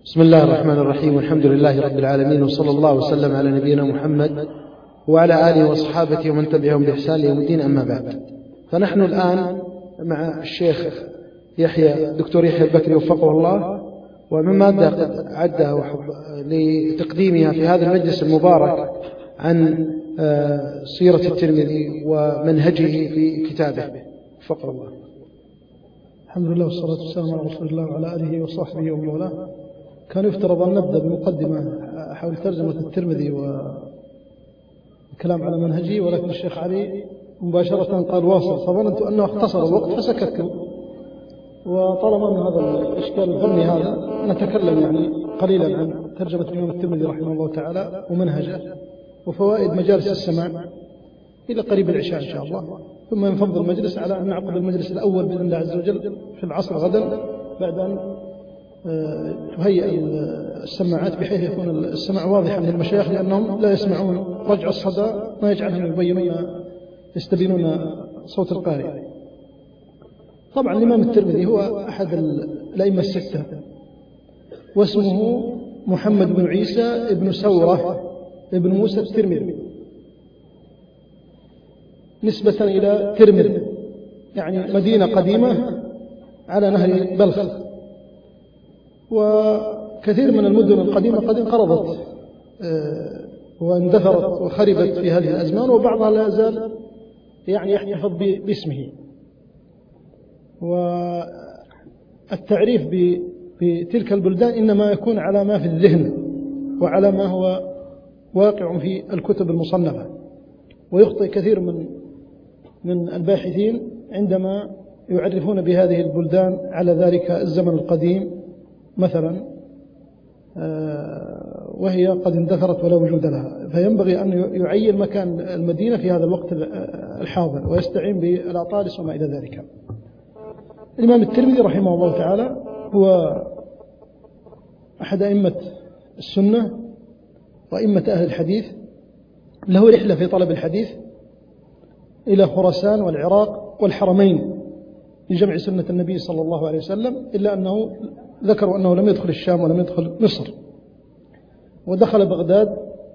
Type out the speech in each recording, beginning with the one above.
بسم الله الرحمن الرحيم، والحمد لله رب العالمين، وصلى الله وسلم على نبينا محمد وعلى آله وصحابته ومن تبعهم بإحسان يوم الدين، أما بعد. فنحن الآن مع الشيخ دكتور يحيى البكري وفقه الله، ومن مادة قد عدها لتقديمها في هذا المجلس المبارك عن سيرة الترمذي ومنهجه في كتابه وفقه الله. الحمد لله والصلاة والسلام على رسول الله وعلى آله وصحبه ومن والاه. كان يفترض أن نبدأ بمقدمة حول ترجمة الترمذي والكلام على منهجه، ولكن الشيخ علي مباشرة قال واصل، فظننت أنه اختصر الوقت فسكت. وطالما أن هذا الإشكال الفني هذا، نتكلم قليلا عن ترجمة الإمام الترمذي رحمه الله تعالى ومنهجه وفوائد مجالس السماع إلى قريب العشاء إن شاء الله، ثم ينفض المجلس على أن نعقد المجلس الأول بإذن الله عز وجل في العصر غدا، بعد أن تهيئ السماعات بحيث يكون السماع واضحا للمشايخ، لأنهم لا يسمعون رجع الصدى ما يجعلهم يستبينون صوت القارئ. طبعا الإمام الترمذي هو أحد الأئمة الستة، واسمه محمد بن عيسى بن سورة ابن موسى الترمذي، نسبة إلى ترمذ، يعني مدينة قديمة على نهر بلخ. وكثير من المدن القديمة قد انقرضت واندثرت وخربت في هذه الأزمان، وبعضها لا يزال يحتفظ باسمه. والتعريف بتلك البلدان إنما يكون على ما في الذهن وعلى ما هو واقع في الكتب المصنفة، ويخطئ كثير من الباحثين عندما يعرفون بهذه البلدان على ذلك الزمن القديم مثلا، وهي قد اندثرت ولا وجود لها. فينبغي أن يعين مكان المدينة في هذا الوقت الحاضر، ويستعين بالأطالس وما إلى ذلك. الإمام الترمذي رحمه الله تعالى هو أحد أئمة السنة وأئمة أهل الحديث، له رحلة في طلب الحديث إلى خراسان والعراق والحرمين لجمع سنة النبي صلى الله عليه وسلم، إلا أنه ذكروا أنه لم يدخل الشام ولم يدخل مصر، ودخل بغداد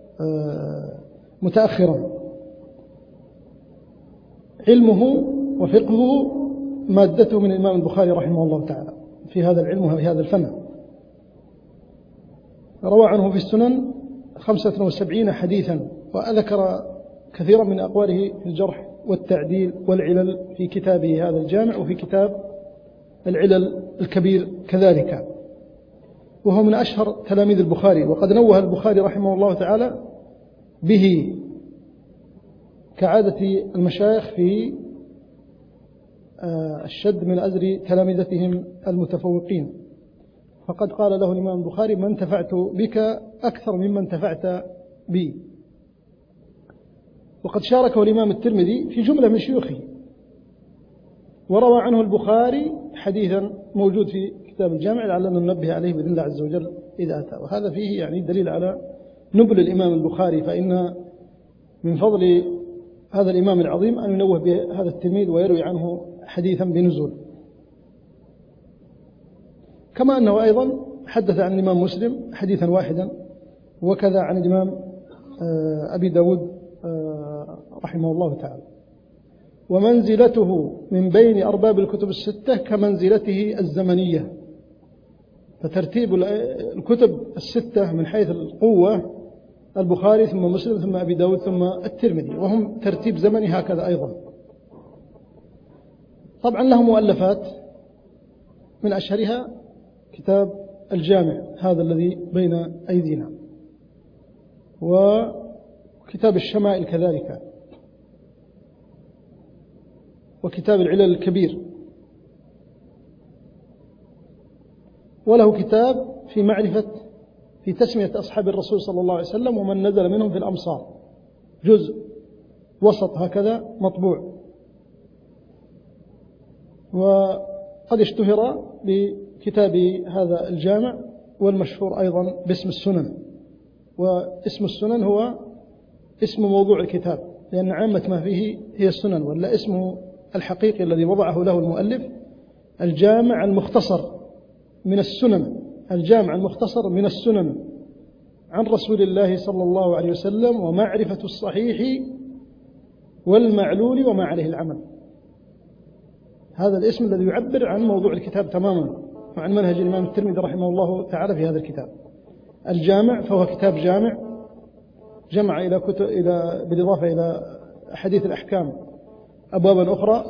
متأخرا. علمه وفقهه مادته من الإمام البخاري رحمه الله تعالى في هذا العلم وفي هذا الفن. روى عنه في السنن 75 حديثا، وأذكر كثيرا من أقواله في الجرح والتعديل والعلل في كتابه هذا الجامع، وفي كتاب العلل الكبير كذلك، وهو من أشهر تلاميذ البخاري. وقد نوه البخاري رحمه الله تعالى به كعادة المشايخ في الشد من أزر تلامذتهم المتفوقين، فقد قال له الإمام البخاري: ما انتفعت بك أكثر مما انتفعت بي. وقد شاركه الإمام الترمذي في جملة من شيوخه، وروى عنه البخاري حديثا موجود في كتاب الجامع، لعلنا ننبه عليه بإذن الله عز وجل إذا أتى. وهذا فيه دليل على نبل الإمام البخاري، فإن من فضل هذا الإمام العظيم أن ينوه بهذا التلميذ ويروي عنه حديثا بنزول. كما أنه أيضا حدث عن الإمام مسلم حديثا واحدا، وكذا عن الإمام أبي داود رحمه الله تعالى. ومنزلته من بين أرباب الكتب الستة كمنزلته الزمنية، فترتيب الكتب الستة من حيث القوة البخاري ثم مسلم ثم أبي داود ثم الترمذي، وهم ترتيب زمني هكذا أيضا. طبعا له مؤلفات، من أشهرها كتاب الجامع هذا الذي بين أيدينا، وكتاب الشمائل كذلك، وكتاب العلل الكبير، وله كتاب في تسمية أصحاب الرسول صلى الله عليه وسلم ومن نزل منهم في الأمصار، جزء وسط هكذا مطبوع. وقد اشتهر بكتاب هذا الجامع، والمشهور أيضا باسم السنن. واسم السنن هو اسم موضوع الكتاب، لأن عامة ما فيه هي السنن، ولا اسمه الحقيقي الذي وضعه له المؤلف الجامع المختصر من السنن الجامع المختصر من السنن عن رسول الله صلى الله عليه وسلم، ومعرفة الصحيح والمعلول وما عليه العمل. هذا الاسم الذي يعبر عن موضوع الكتاب تماما وعن منهج الإمام الترمذي رحمه الله تعالى في هذا الكتاب. الجامع فهو كتاب جامع، جمع إلى كتب بالإضافة إلى أحاديث الأحكام أبوابا أخرى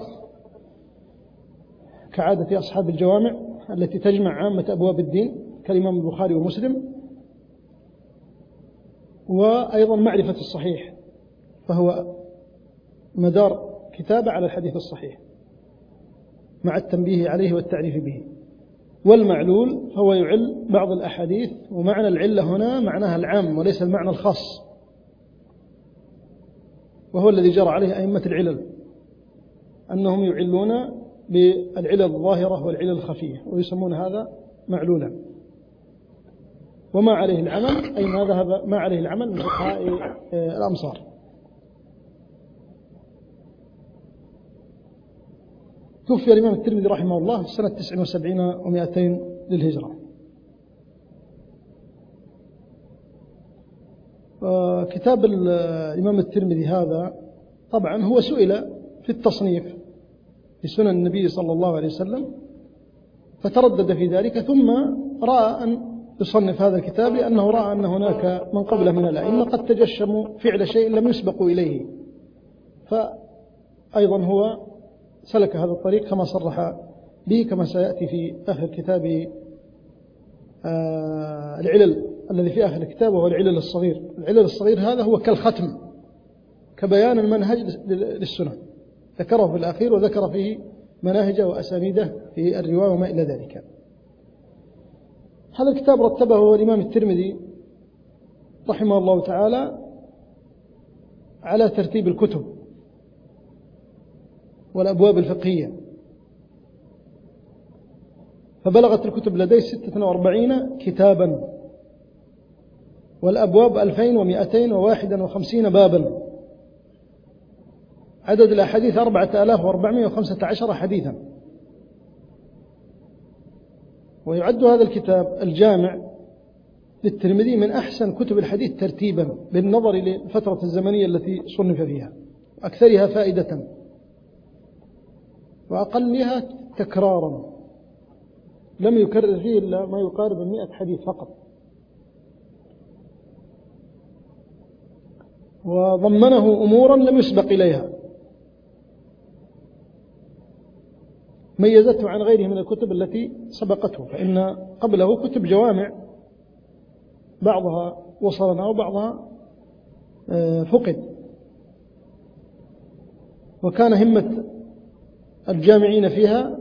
كعادة أصحاب الجوامع التي تجمع عامة أبواب الدين كالإمام البخاري ومسلم. وأيضا معرفة الصحيح فهو مدار كتابة على الحديث الصحيح مع التنبيه عليه والتعريف به. والمعلول فهو يعل بعض الأحاديث، ومعنى العلة هنا معناها العام وليس المعنى الخاص، وهو الذي جرى عليه أئمة العلل أنهم يعلون بالعلل الظاهرة والعلل الخفية ويسمون هذا معلولا. وما عليه العمل أي ما ذهب ما عليه العمل من فقهاء الأمصار. توفي الإمام الترمذي رحمه الله سنة 79 و200 للهجرة. كتاب الإمام الترمذي هذا طبعا هو سئل في التصنيف في سنن النبي صلى الله عليه وسلم فتردد في ذلك، ثم رأى أن يصنف هذا الكتاب لأنه رأى أن هناك من قبله من الأئمة قد تجشموا فعل شيء لم يسبقوا إليه، فأيضا هو سلك هذا الطريق كما صرح به كما سيأتي في آخر كتاب العلل الذي في آخر الكتاب، وهو العلل الصغير. العلل الصغير هذا هو كالختم كبيان المنهج للسنة، ذكره في الأخير وذكر فيه مناهج وأسانيده في الرواية وما إلى ذلك. هذا الكتاب رتبه الإمام الترمذي رحمه الله تعالى على ترتيب الكتب والأبواب الفقهية، فبلغت الكتب لديه 46 كتابا، والأبواب 2251 بابا، عدد الأحاديث 4415 حديثا. ويعد هذا الكتاب الجامع للترمذي من أحسن كتب الحديث ترتيبا بالنظر للفترة الزمنية التي صنف فيها، أكثرها فائدة وأقلها تكرارا، لم يكرر فيه إلا ما يقارب 100 حديث فقط. وضمنه أمورا لم يسبق إليها ميزته عن غيره من الكتب التي سبقته، فإن قبله كتب جوامع بعضها وصلنا وبعضها فقد. وكان همة الجامعين فيها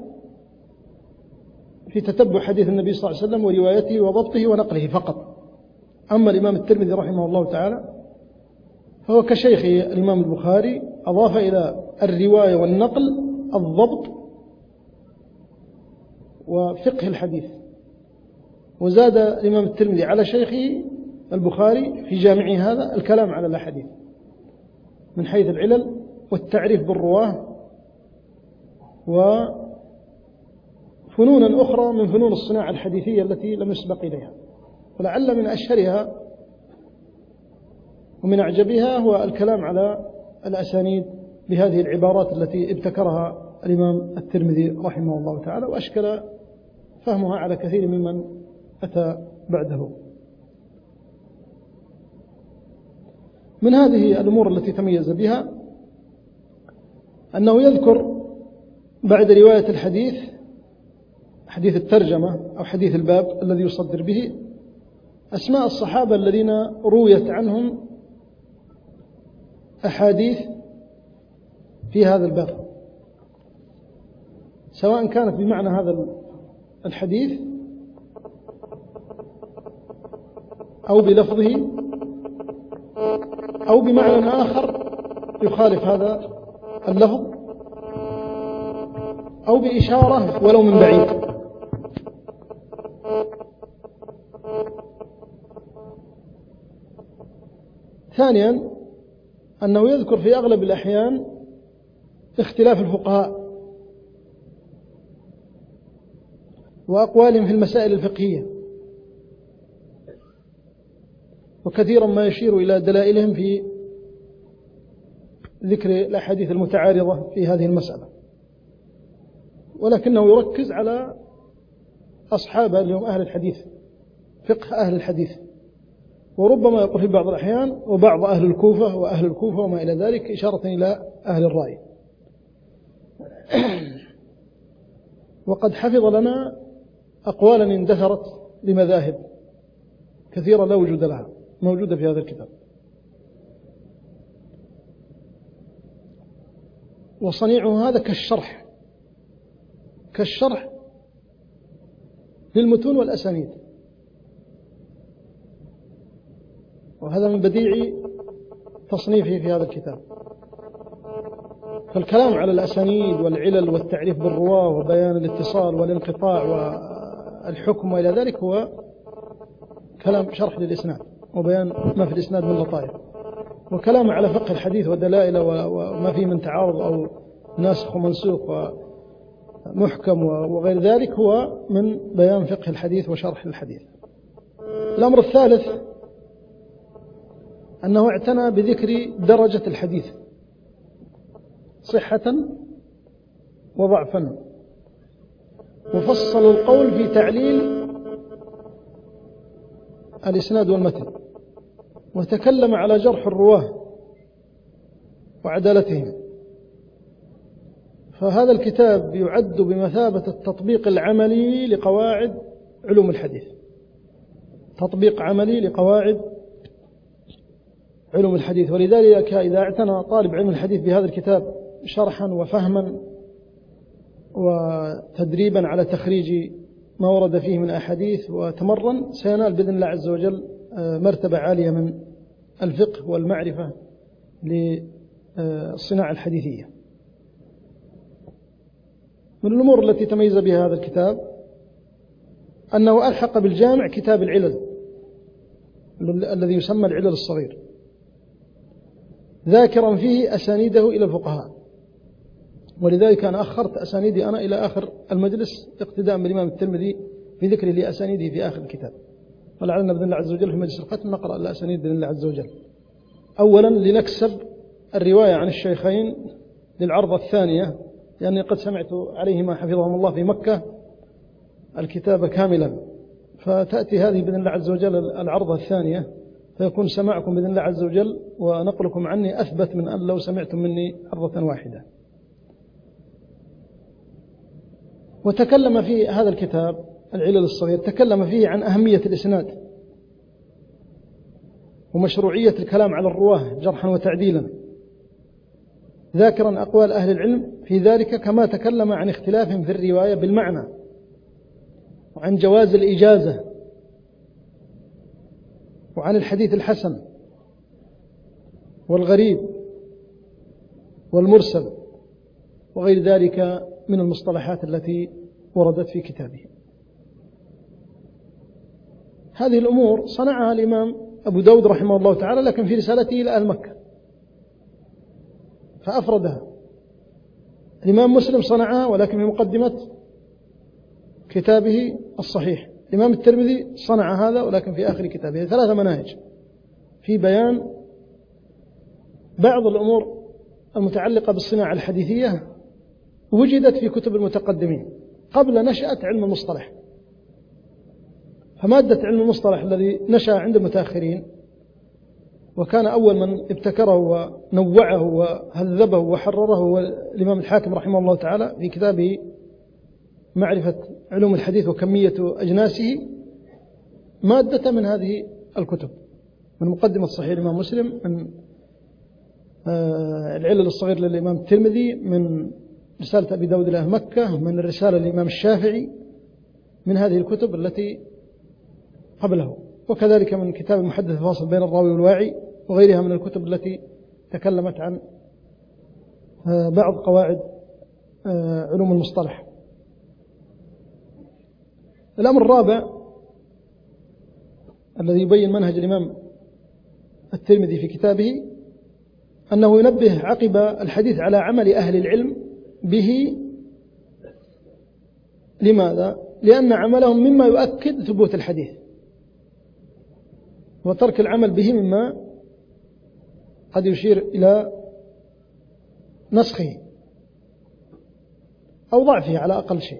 في تتبع حديث النبي صلى الله عليه وسلم وروايته وضبطه ونقله فقط. أما الإمام الترمذي رحمه الله تعالى فهو كشيخ الإمام البخاري، أضاف إلى الرواية والنقل الضبط وفقه الحديث، وزاد الإمام الترمذي على شيخه البخاري في جامعه هذا الكلام على الأحاديث من حيث العلل والتعريف بالرواه وفنونا أخرى من فنون الصناعة الحديثية التي لم يسبق إليها. ولعل من أشهرها ومن أعجبها هو الكلام على الأسانيد بهذه العبارات التي ابتكرها الإمام الترمذي رحمه الله تعالى، وأشكل فهمها على كثير ممن أتى بعده. من هذه الأمور التي تميز بها أنه يذكر بعد رواية الحديث، حديث الترجمة أو حديث الباب الذي يصدر به، أسماء الصحابة الذين رويت عنهم أحاديث في هذا الباب، سواء كانت بمعنى هذا الحديث أو بلفظه أو بمعنى آخر يخالف هذا اللفظ أو بإشارة ولو من بعيد. ثانيا أنه يذكر في أغلب الأحيان اختلاف الفقهاء وأقوالهم في المسائل الفقهية، وكثيرا ما يشير إلى دلائلهم في ذكر الأحاديث المتعارضة في هذه المسألة، ولكنه يركز على أصحابه اليوم أهل الحديث، فقه أهل الحديث، وربما يقول في بعض الأحيان وبعض أهل الكوفة وأهل الكوفة وما إلى ذلك، إشارة إلى أهل الرأي. وقد حفظ لنا أقوالا اندثرت لمذاهب كثيرة لا وجود لها، موجودة في هذا الكتاب. وصنيعه هذا كالشرح للمتون والأسانيد، وهذا من بديع تصنيفه في هذا الكتاب. فالكلام على الأسانيد والعلل والتعريف بالرواة وبيان الاتصال والانقطاع والحكم وإلى ذلك هو كلام شرح للإسناد وبيان ما في الإسناد من لطائف، وكلام على فقه الحديث ودلائله وما فيه من تعارض أو ناسخ ومنسوخ ومحكم وغير ذلك هو من بيان فقه الحديث وشرح الحديث. الأمر الثالث أنه اعتنى بذكر درجة الحديث صحة وضعفا، وفصل القول في تعليل الإسناد والمتن، وتكلم على جرح الرواه وعدالتهم. فهذا الكتاب يعد بمثابة التطبيق العملي لقواعد علوم الحديث، تطبيق عملي لقواعد علوم الحديث. ولذلك إذا اعتنى طالب علم الحديث بهذا الكتاب شرحا وفهما وتدريبا على تخريج ما ورد فيه من أحاديث وتمرن، سينال بإذن الله عز وجل مرتبة عالية من الفقه والمعرفة للصناعة الحديثية. من الأمور التي تميز بها هذا الكتاب أنه ألحق بالجامع كتاب العلل الذي يسمى العلل الصغير، ذاكرا فيه أسانيده إلى الفقهاء. ولذلك أنا أخرت أسانيدي أنا إلى آخر المجلس اقتداء بالإمام الترمذي في ذكره لأسانيده في آخر الكتاب، ولعلنا بإذن الله عز وجل في مجلس الختم نقرأ الأسانيد بإذن الله عز وجل. أولا لنكسب الرواية عن الشيخين للعرضة الثانية، لأني قد سمعت عليهما حفظهم الله في مكة الكتاب كاملا، فتأتي هذه بإذن الله عز وجل العرضة الثانية، فيكون سماعكم بإذن الله عز وجل ونقلكم عني أثبت من أن لو سمعتم مني عرضة واحدة. وتكلم في هذا الكتاب العلل الصغير، تكلم فيه عن أهمية الإسناد ومشروعية الكلام على الرواه جرحا وتعديلا، ذاكرا أقوال أهل العلم في ذلك، كما تكلم عن اختلافهم في الرواية بالمعنى، وعن جواز الإجازة، وعن الحديث الحسن والغريب والمرسل وغير ذلك من المصطلحات التي وردت في كتابه. هذه الأمور صنعها الإمام أبو داود رحمه الله تعالى، لكن في رسالته إلى أهل مكة فأفردها. الإمام مسلم صنعها ولكن في مقدمة كتابه الصحيح. الإمام الترمذي صنع هذا ولكن في آخر كتابه. 3 مناهج في بيان بعض الأمور المتعلقة بالصناعة الحديثية وجدت في كتب المتقدمين قبل نشأة علم المصطلح. فمادة علم المصطلح الذي نشأ عند المتأخرين وكان أول من ابتكره ونوعه وهذبه وحرره هو الإمام الحاكم رحمه الله تعالى في كتابه معرفة علوم الحديث وكمية أجناسه، مادة من هذه الكتب، من مقدمة صحيح الإمام مسلم، من العلل الصغير للإمام الترمذي، من رسالة أبي داود إلى مكة، من الرسالة للإمام الشافعي، من هذه الكتب التي قبله، وكذلك من كتاب المحدث الفاصل بين الراوي والواعي وغيرها من الكتب التي تكلمت عن بعض قواعد علوم المصطلح. الأمر الرابع الذي يبين منهج الإمام الترمذي في كتابه أنه ينبه عقب الحديث على عمل أهل العلم به. لماذا؟ لأن عملهم مما يؤكد ثبوت الحديث، وترك العمل به مما قد يشير إلى نسخه أو ضعفه على أقل شيء.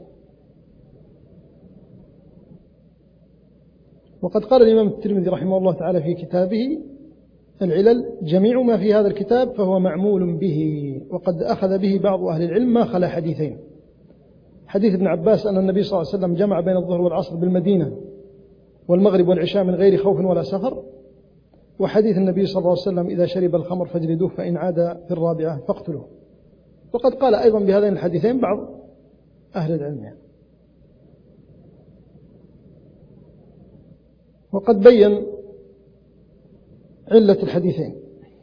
وقد قال الإمام الترمذي رحمه الله تعالى في كتابه العلل: جميع ما في هذا الكتاب فهو معمول به، وقد أخذ به بعض أهل العلم ما خلا حديثين: حديث ابن عباس أن النبي صلى الله عليه وسلم جمع بين الظهر والعصر بالمدينة والمغرب والعشاء من غير خوف ولا سفر، وحديث النبي صلى الله عليه وسلم: إذا شرب الخمر فاجلدوه فإن عاد في الرابعة فاقتلوه. وقد قال أيضا بهذين الحديثين بعض أهل العلم يعني. وقد بين علة الحديثين.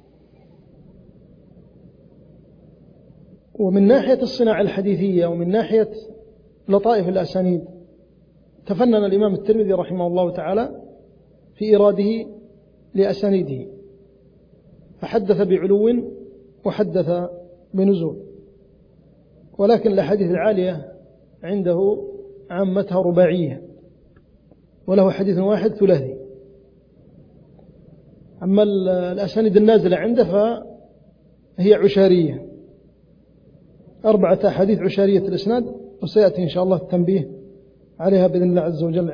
ومن ناحية الصناعة الحديثية ومن ناحية لطائف الأسانيد تفنن الإمام الترمذي رحمه الله تعالى في إيراده لأسانيده، فحدث بعلو وحدث بنزول، ولكن الأحاديث العالية عنده عامتها رباعية، وله حديث واحد ثلاثي. أما الأسانيد النازلة عنده فهي عشارية، 4 أحاديث عشارية الإسناد، وسيأتي إن شاء الله التنبيه عليها بإذن الله عز وجل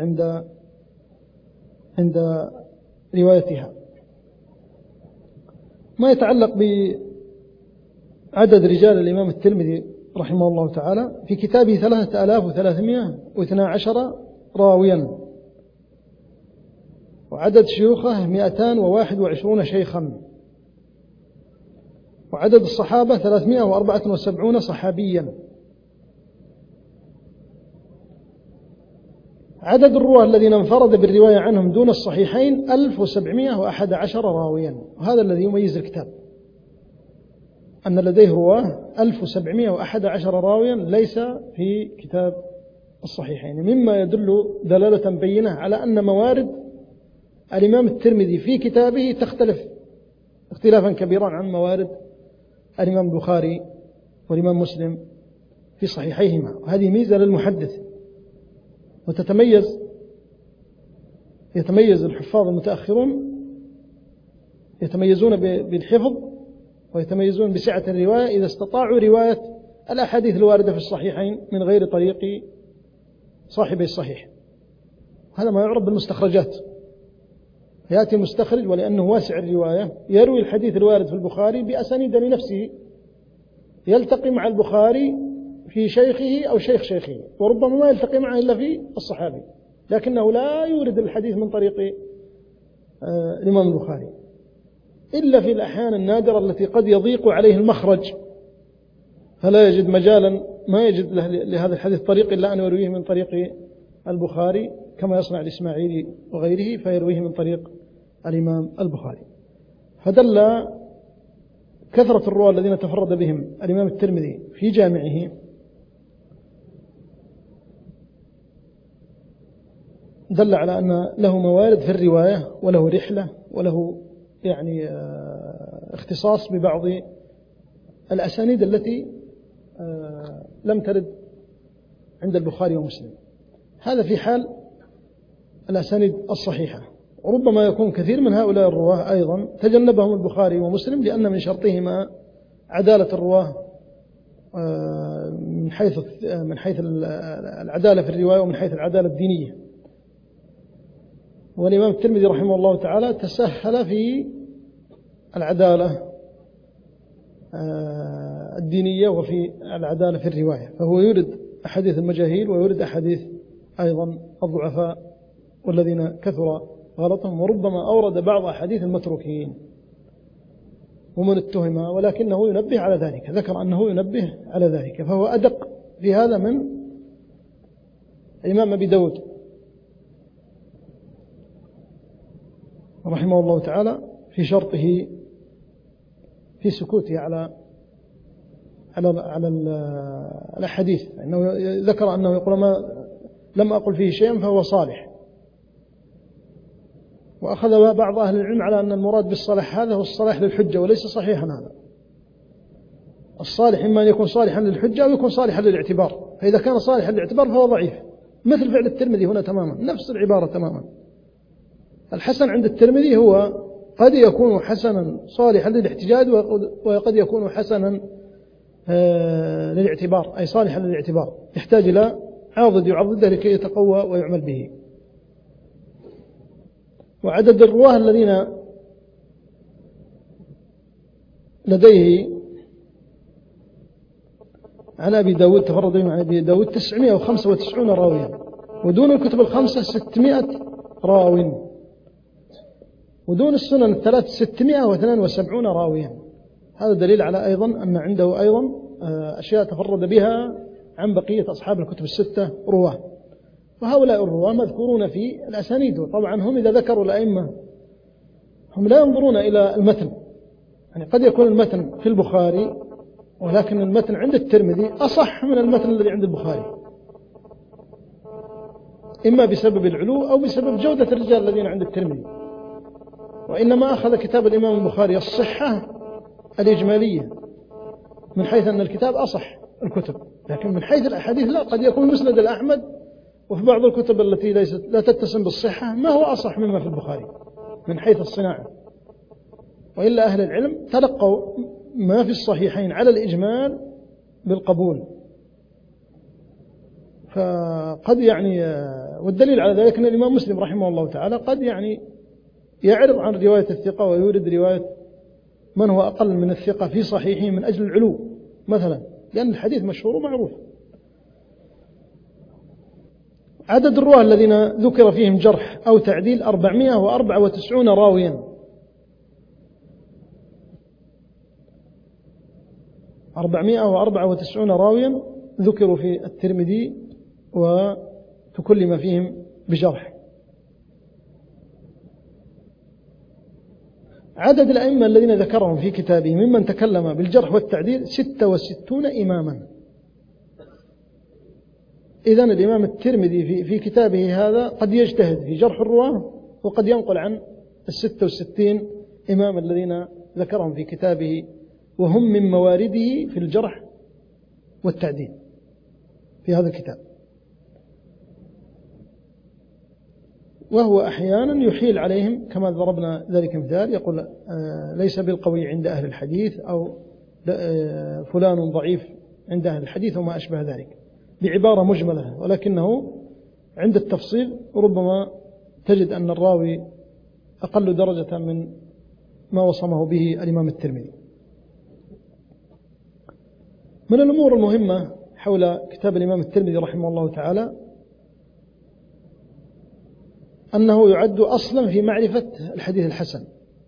عند روايتها. ما يتعلق بعدد رجال الإمام الترمذي رحمه الله تعالى في كتابه 3312 راويا، وعدد شيوخه 221 شيخا، وعدد الصحابة 374 صحابيا. عدد الرواة الذين انفرد بالرواية عنهم دون الصحيحين 1711 راويا. وهذا الذي يميز الكتاب، أن لديه رواه 1711 راويا ليس في كتاب الصحيحين، مما يدل دلالة بينة على أن موارد الإمام الترمذي في كتابه تختلف اختلافا كبيرا عن موارد الإمام البخاري والإمام مسلم في صحيحيهما. وهذه ميزة للمحدث، يتميز الحفاظ المتأخرون، يتميزون بالحفظ ويتميزون بسعة الرواية إذا استطاعوا رواية الأحاديث الواردة في الصحيحين من غير طريق صاحبي الصحيح. هذا ما يعرف بالمستخرجات. يأتي المستخرج ولأنه واسع الرواية يروي الحديث الوارد في البخاري بأسانيد لنفسه، يلتقي مع البخاري في شيخه أو شيخ شيخه، وربما ما يلتقي معه إلا في الصحابي، لكنه لا يورد الحديث من طريق الإمام البخاري إلا في الأحيان النادرة التي قد يضيق عليه المخرج فلا يجد مجالا، ما يجد لهذا الحديث طريق إلا أن يرويه من طريق البخاري، كما يصنع الإسماعيلي وغيره فيرويه من طريق الإمام البخاري. فدل كثرة الرواة الذين تفرد بهم الإمام الترمذي في جامعه دل على أن له موارد في الرواية، وله رحلة، وله يعني اختصاص ببعض الأسانيد التي لم ترد عند البخاري ومسلم. هذا في حال الأسانيد الصحيحة. وربما يكون كثير من هؤلاء الرواه أيضا تجنبهم البخاري ومسلم لأن من شرطهما عدالة الرواه من حيث العدالة في الرواية ومن حيث العدالة الدينية. والإمام الترمذي رحمه الله تعالى تسهل في العدالة الدينية وفي العدالة في الرواية، فهو يورد أحاديث المجاهيل ويورد أحاديث أيضا الضعفاء والذين كثر غلطهم، وربما أورد بعض أحاديث المتروكين ومن اتهمها، ولكنه ينبه على ذلك، ذكر أنه ينبه على ذلك، فهو أدق في هذا من الإمام أبي داود رحمه الله تعالى في شرطه في سكوته على الأحاديث، إنه ذكر أنه يقول ما لم أقل فيه شيئا فهو صالح. وأخذ بعض أهل العلم على أن المراد بالصالح هذا هو الصالح للحجة وليس صحيحا. هذا الصالح إما أن يكون صالحا للحجة أو يكون صالحا للاعتبار، فإذا كان صالحا للاعتبار فهو ضعيف، مثل فعل الترمذي هنا تماما، نفس العبارة تماما. الحسن عند الترمذي هو قد يكون حسنا صالحا للاحتجاج وقد يكون حسنا للاعتبار، أي صالحا للاعتبار، يحتاج إلى عاضد يعضده لكي يتقوى ويعمل به. وعدد الرواه الذين لديه عن أبي داود تفرد بهم عن أبي داود 995 راويا، ودون الكتب الخمسة 600 راو، ودون السنن الثلاث 672 راويا. هذا دليل على أيضا أن عنده أيضا أشياء تفرد بها عن بقية أصحاب الكتب الستة رواه. وهؤلاء الرواه مذكورون في الأسانيد، وطبعا هم إذا ذكروا الأئمة هم لا ينظرون إلى المتن، يعني قد يكون المتن في البخاري ولكن المتن عند الترمذي أصح من المتن الذي عند البخاري، إما بسبب العلو أو بسبب جودة الرجال الذين عند الترمذي. وإنما أخذ كتاب الإمام البخاري الصحة الإجمالية من حيث أن الكتاب أصح الكتب، لكن من حيث الأحاديث لا، قد يكون مسند الأحمد وفي بعض الكتب التي لا تتسم بالصحة ما هو أصح مما في البخاري من حيث الصناعة. وإلا أهل العلم تلقوا ما في الصحيحين على الإجمال بالقبول. فقد يعني، والدليل على ذلك أن الإمام مسلم رحمه الله تعالى قد يعني يعرض عن رواية الثقة ويورد رواية من هو أقل من الثقة في صحيحه من أجل العلو مثلا، لأن الحديث مشهور ومعروف. عدد الرواه الذين ذكر فيهم جرح أو تعديل 494 راويا، 494 راويا ذكروا في الترمذي وتكلم فيهم بجرح. عدد الأئمة الذين ذكرهم في كتابه ممن تكلم بالجرح والتعديل 66 إماما. إذن الإمام الترمذي في كتابه هذا قد يجتهد في جرح الرواة وقد ينقل عن 66 إمام الذين ذكرهم في كتابه، وهم من موارده في الجرح والتعديل في هذا الكتاب. وهو أحيانا يحيل عليهم كما ضربنا ذلك مثال، يقول ليس بالقوي عند أهل الحديث، أو فلان ضعيف عند أهل الحديث وما أشبه ذلك، بعبارة مجملة، ولكنه عند التفصيل ربما تجد أن الراوي أقل درجة من ما وصمه به الإمام الترمذي. من الأمور المهمة حول كتاب الإمام الترمذي رحمه الله تعالى أنه يعد أصلا في معرفة الحديث الحسن.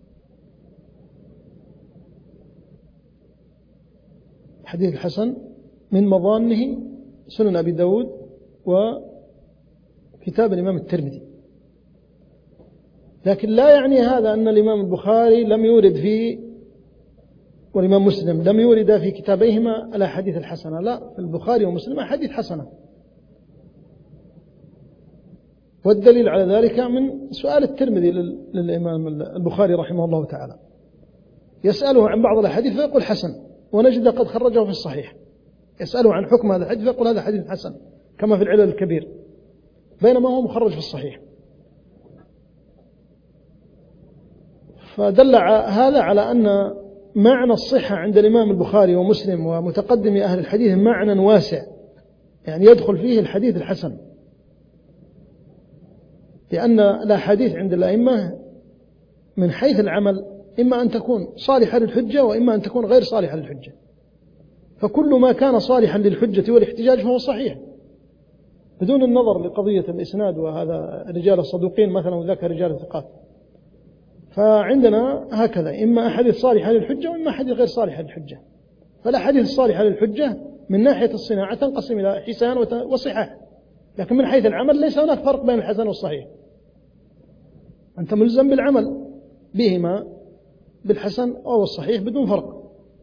الحديث الحسن من مظانه سنن أبي داود وكتاب الإمام الترمذي، لكن لا يعني هذا أن الإمام البخاري لم يورد فيه والإمام مسلم لم يورد في كتابيهما الأحاديث الحسنة. لا، في البخاري ومسلم أحاديث حسنة. والدليل على ذلك من سؤال الترمذي للإمام البخاري رحمه الله تعالى، يسأله عن بعض الأحاديث فيقول حسن، ونجد قد خرجه في الصحيح. يسأله عن حكم هذا الحديث فيقول هذا حديث حسن كما في العلل الكبير، بينما هو مخرج في الصحيح. فدل هذا على أن معنى الصحة عند الإمام البخاري ومسلم ومتقدم أهل الحديث معنى واسع، يعني يدخل فيه الحديث الحسن، لأن الأحاديث عند الأئمة من حيث العمل إما أن تكون صالحة للحجة وإما أن تكون غير صالحة للحجة، فكل ما كان صالحا للحجة والاحتجاج فهو صحيح بدون النظر لقضية الإسناد وهذا رجال الصدوقين مثلا وذاك رجال الثقات. فعندنا هكذا، إما أحاديث صالحة للحجة وإما أحاديث غير صالحة للحجة. فالأحاديث الصالحة للحجة من ناحية الصناعة تنقسم إلى حسان وصحاح، لكن من حيث العمل ليس هناك فرق بين الحسن والصحيح، أنت ملزم بالعمل بهما بالحسن أو الصحيح بدون فرق.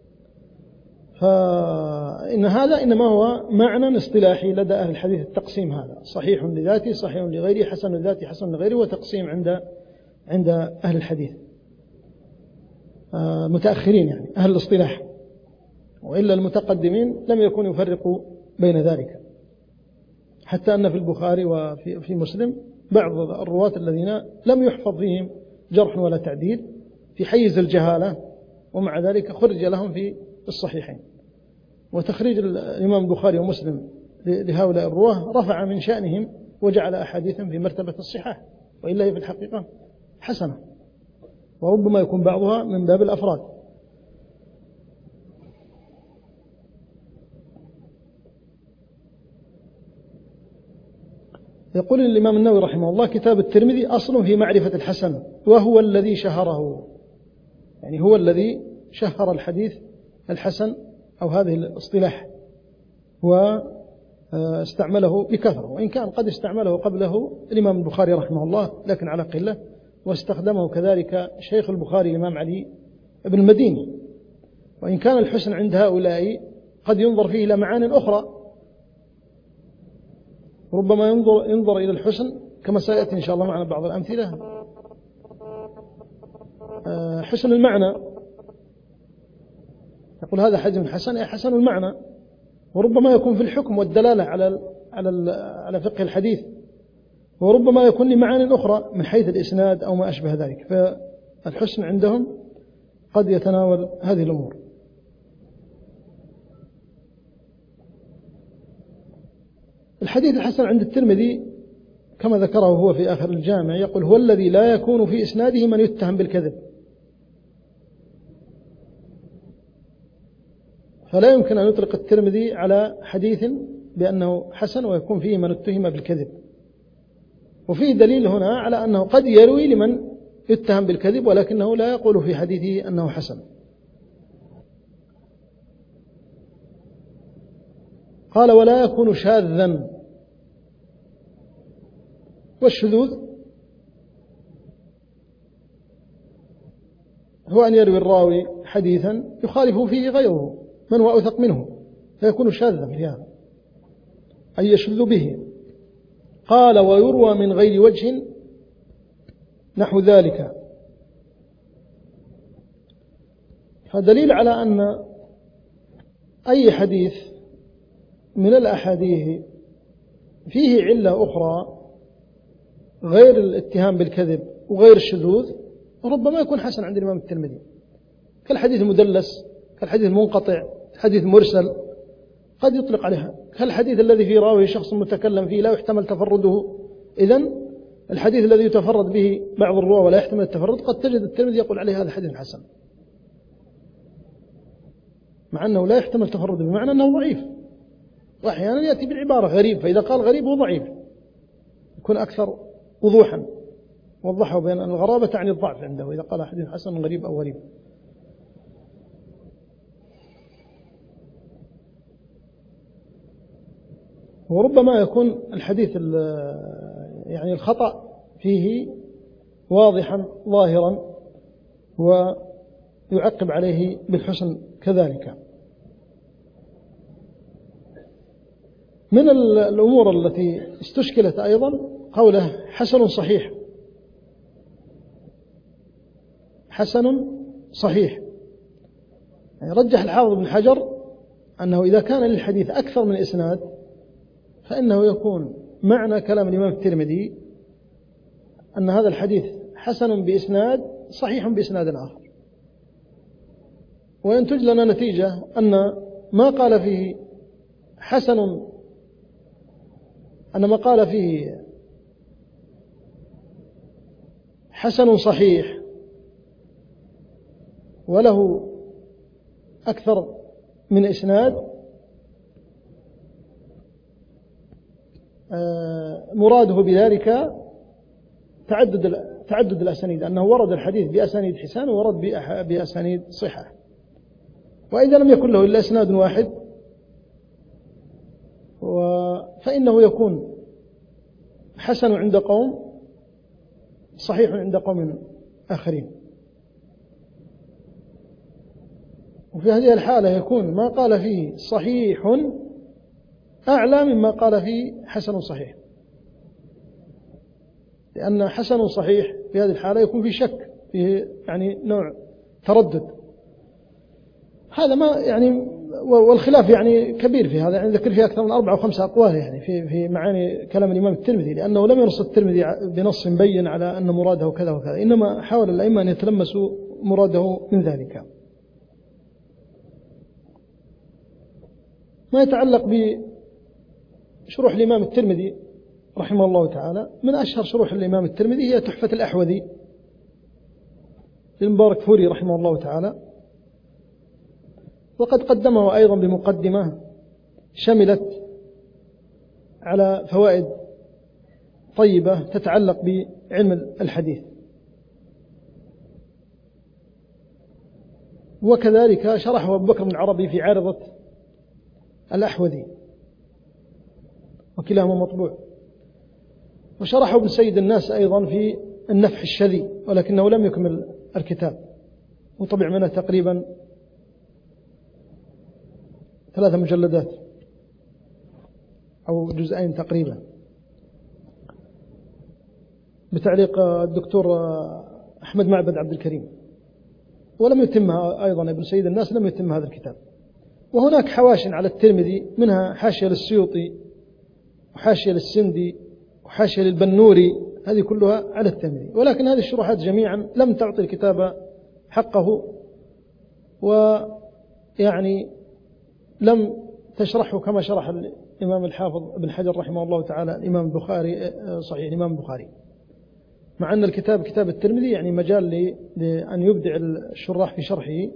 فإن هذا إنما هو معنى اصطلاحي لدى أهل الحديث، التقسيم هذا صحيح لذاته صحيح لغيره حسن لذاته حسن لغيره، وتقسيم عند أهل الحديث متأخرين يعني أهل الاصطلاح، وإلا المتقدمين لم يكونوا يفرقوا بين ذلك، حتى أن في البخاري وفي مسلم بعض الرواة الذين لم يحفظ فيهم جرح ولا تعديل في حيز الجهالة، ومع ذلك خرج لهم في الصحيحين. وتخريج الإمام البخاري ومسلم لهؤلاء الرواة رفع من شأنهم وجعل أحاديثهم في مرتبة الصحاح، وإلا هي في الحقيقة حسنة، وربما يكون بعضها من باب الأفراد. يقول الإمام النووي رحمه الله: كتاب الترمذي أصل في معرفة الحسن، وهو الذي شهره، يعني هو الذي شهر الحديث الحسن أو هذه الاصطلاح، واستعمله بكثرة، وإن كان قد استعمله قبله الإمام البخاري رحمه الله لكن على قلة، واستخدمه كذلك شيخ البخاري الإمام علي بن المديني. وإن كان الحسن عند هؤلاء قد ينظر فيه إلى معان أخرى، ربما ينظر إلى الحسن كما سيأتي إن شاء الله معنا بعض الأمثلة، حسن المعنى، يقول هذا حديث حسن، أي حسن المعنى، وربما يكون في الحكم والدلالة على فقه الحديث، وربما يكون لمعان أخرى من حيث الإسناد أو ما أشبه ذلك. فالحسن عندهم قد يتناول هذه الأمور. الحديث الحسن عند الترمذي كما ذكره هو في آخر الجامع، يقول: هو الذي لا يكون في إسناده من يتهم بالكذب. فلا يمكن أن يطلق الترمذي على حديث بأنه حسن ويكون فيه من اتهم بالكذب. وفيه دليل هنا على أنه قد يروي لمن يتهم بالكذب، ولكنه لا يقول في حديثه أنه حسن. قال: ولا يكون شاذا. والشذوذ هو أن يروي الراوي حديثا يخالف فيه غيره من هو أوثق منه، فيكون شاذا في هذا، أي يشذ به. قال: ويروى من غير وجه نحو ذلك. فدليل على أن أي حديث من الأحاديث فيه علة أخرى غير الاتهام بالكذب وغير الشذوذ ربما يكون حسن عند الإمام الترمذي، كالحديث المدلس، كالحديث المنقطع، حديث مرسل قد يطلق عليها، كالحديث الذي فيه راوي شخص متكلم فيه لا يحتمل تفرده. إذن الحديث الذي يتفرد به بعض الرواة ولا يحتمل التفرد قد تجد الترمذي يقول عليه هذا حديث حسن، مع أنه لا يحتمل تفرده، بمعنى أنه ضعيف. وأحيانا يأتي بالعبارة غريب، فإذا قال غريب هو ضعيف، يكون أكثر وضوحا، وضحوا بين أن الغرابة تعني الضعف عنده إذا قال حديث حسن غريب أو غريب. وربما يكون الحديث يعني الخطأ فيه واضحا ظاهرا ويعقب عليه بالحسن كذلك. من الأمور التي استشكلت أيضا قوله حسن صحيح. حسن صحيح، يعني رجح الحافظ بن حجر أنه إذا كان للحديث أكثر من إسناد فإنه يكون معنى كلام الإمام الترمذي أن هذا الحديث حسن بإسناد صحيح بإسناد آخر. وينتج لنا نتيجة أن ما قال فيه حسن، أن ما قال فيه حسن صحيح وله أكثر من إسناد مراده بذلك تعدد الأسانيد، أنه ورد الحديث بأسانيد حسان وورد بأسانيد صحة. وإذا لم يكن له إلا إسناد واحد فإنه يكون حسن عند قوم صحيح عند قوم آخرين. وفي هذه الحالة يكون ما قال فيه صحيح أعلى مما قال فيه حسن صحيح، لأن حسن صحيح في هذه الحالة يكون في شك، فيه يعني نوع تردد. هذا ما يعني والخلاف يعني كبير في هذا، يعني ذكر فيه أكثر من 4 أو 5 أقوال يعني في معاني كلام الإمام الترمذي، لأنه لم ينص الترمذي بنص مبين على أن مراده كذا وكذا، إنما حاول الأئمة أن يتلمسوا مراده من ذلك. ما يتعلق بشروح الإمام الترمذي رحمه الله تعالى، من أشهر شروح الإمام الترمذي هي تحفة الأحوذي للمباركفوري رحمه الله تعالى، وقد قدمه أيضا بمقدمة شملت على فوائد طيبة تتعلق بعلم الحديث. وكذلك شرحه أبو بكر بن العربي في عارضة الأحوذي، وكلاهما مطبوع. وشرحه ابن سيد الناس أيضا في النفح الشذي، ولكنه لم يكمل الكتاب، وطبع منه تقريبا 3 مجلدات أو جزئين تقريبا، بتعليق الدكتور أحمد معبد عبد الكريم. ولم يتمها أيضا ابن سيد الناس، لم يتم هذا الكتاب. وهناك حواشٍ على الترمذي، منها حاشية للسيوطي وحاشية للسندي وحاشية للبنوري، هذه كلها على الترمذي، ولكن هذه الشروحات جميعا لم تعطي الكتاب حقه، ويعني لم تشرحه كما شرح الإمام الحافظ ابن حجر رحمه الله تعالى الإمام البخاري، صحيح الإمام البخاري، مع أن الكتاب كتاب الترمذي يعني مجال لأن يبدع الشراح في شرحه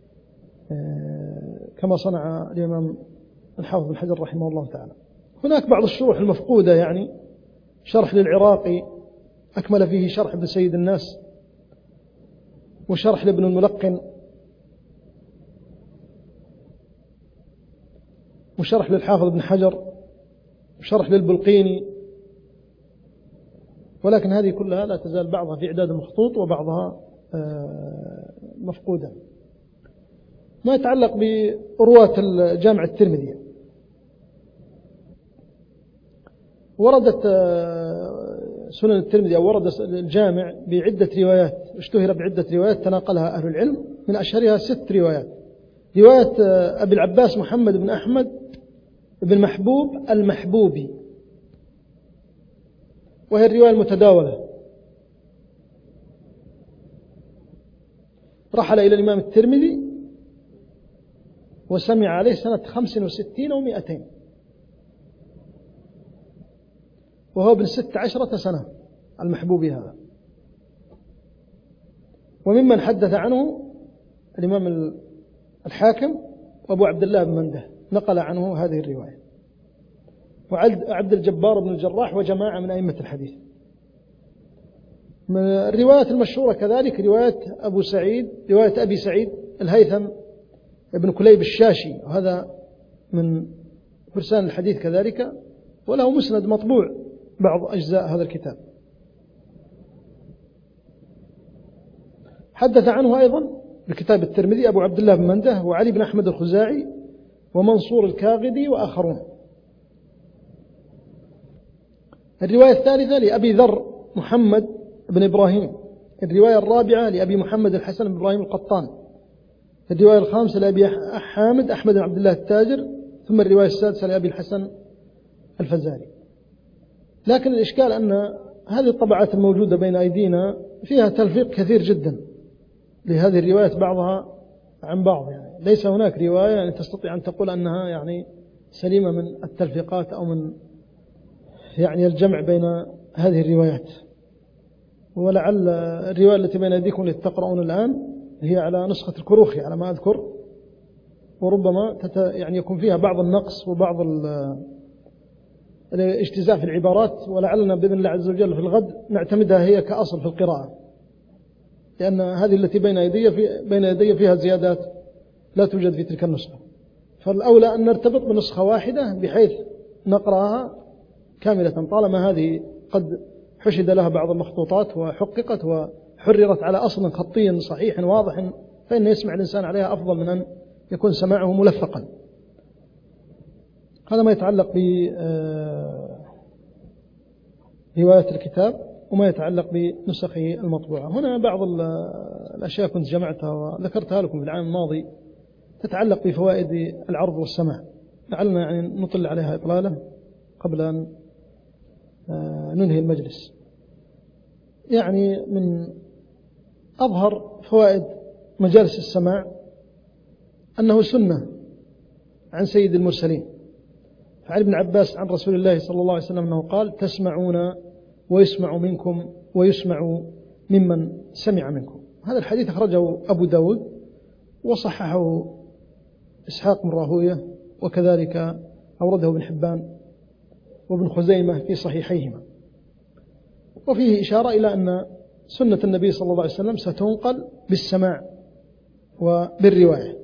كما صنع الإمام الحافظ ابن حجر رحمه الله تعالى. هناك بعض الشروح المفقودة، يعني شرح للعراقي أكمل فيه شرح ابن سيد الناس، وشرح لابن الملقن، وشرح للحافظ ابن حجر، وشرح للبلقيني، ولكن هذه كلها لا تزال بعضها في إعداد المخطوط وبعضها مفقودة. ما يتعلق برواة الجامع الترمذي، وردت سنن الترمذي أو ورد الجامع بعدة روايات، اشتهر بعدة روايات تناقلها أهل العلم، من أشهرها 6 روايات. رواية أبي العباس محمد بن أحمد بن محبوب المحبوبي، وهي الرواية المتداولة، رحل إلى الإمام الترمذي وسمع عليه سنة 65 و200، وهو ابن 16 سنة المحبوبي هذا. وممن حدث عنه الإمام الحاكم وأبو عبد الله بن منده نقل عنه هذه الرواية، وعبد الجبار بن الجراح وجماعة من أئمة الحديث. من الروايات المشهورة كذلك رواية رواية أبي سعيد الهيثم ابن كليب الشاشي، وهذا من فرسان الحديث كذلك، وله مسند مطبوع بعض أجزاء هذا الكتاب. حدث عنه أيضا بكتاب الترمذي أبو عبد الله بن منده وعلي بن أحمد الخزاعي ومنصور الكاغدي وآخرون. الرواية الثالثة لأبي ذر محمد بن إبراهيم. الرواية الرابعة لأبي محمد الحسن بن إبراهيم القطان. الرواية الخامسة لأبي حامد أحمد بن عبد الله التاجر. ثم الرواية السادسة لأبي الحسن الفزاري. لكن الإشكال أن هذه الطبعات الموجودة بين أيدينا فيها تلفيق كثير جدا لهذه الروايات بعضها عن بعض، يعني ليس هناك رواية يعني تستطيع أن تقول أنها يعني سليمة من التلفيقات أو من يعني الجمع بين هذه الروايات. ولعل الرواية التي بين أيديكم التي تقرؤون الآن هي على نسخة الكروخي على ما أذكر، وربما يعني يكون فيها بعض النقص وبعض الاجتزاء في العبارات، ولعلنا بإذن الله عز وجل في الغد نعتمدها هي كأصل في القراءة، لأن هذه التي بين يدي فيها زيادات لا توجد في تلك النسخة، فالأولى أن نرتبط بنسخة واحدة بحيث نقرأها كاملة، طالما هذه قد حشد لها بعض المخطوطات وحققت وحررت على أصل خطي صحيح واضح، فإن يسمع الإنسان عليها أفضل من أن يكون سماعه ملفقا. هذا ما يتعلق برواية الكتاب وما يتعلق بنسخه المطبوعة. هنا بعض الأشياء كنت جمعتها وذكرتها لكم في العام الماضي تتعلق بفوائد العرض والسماع، لعلنا يعني نطل عليها إطلالة قبل أن ننهي المجلس. يعني من أظهر فوائد مجالس السماع أنه سنة عن سيد المرسلين، فعن ابن عباس عن رسول الله صلى الله عليه وسلم أنه قال: تسمعون ويسمع منكم ويسمع ممن سمع منكم. هذا الحديث أخرجه أبو داود وصححه إسحاق بن راهوية، وكذلك أورده ابن حبان وابن خزيمة في صحيحيهما. وفيه إشارة إلى أن سنة النبي صلى الله عليه وسلم ستنقل بالسماع وبالرواية.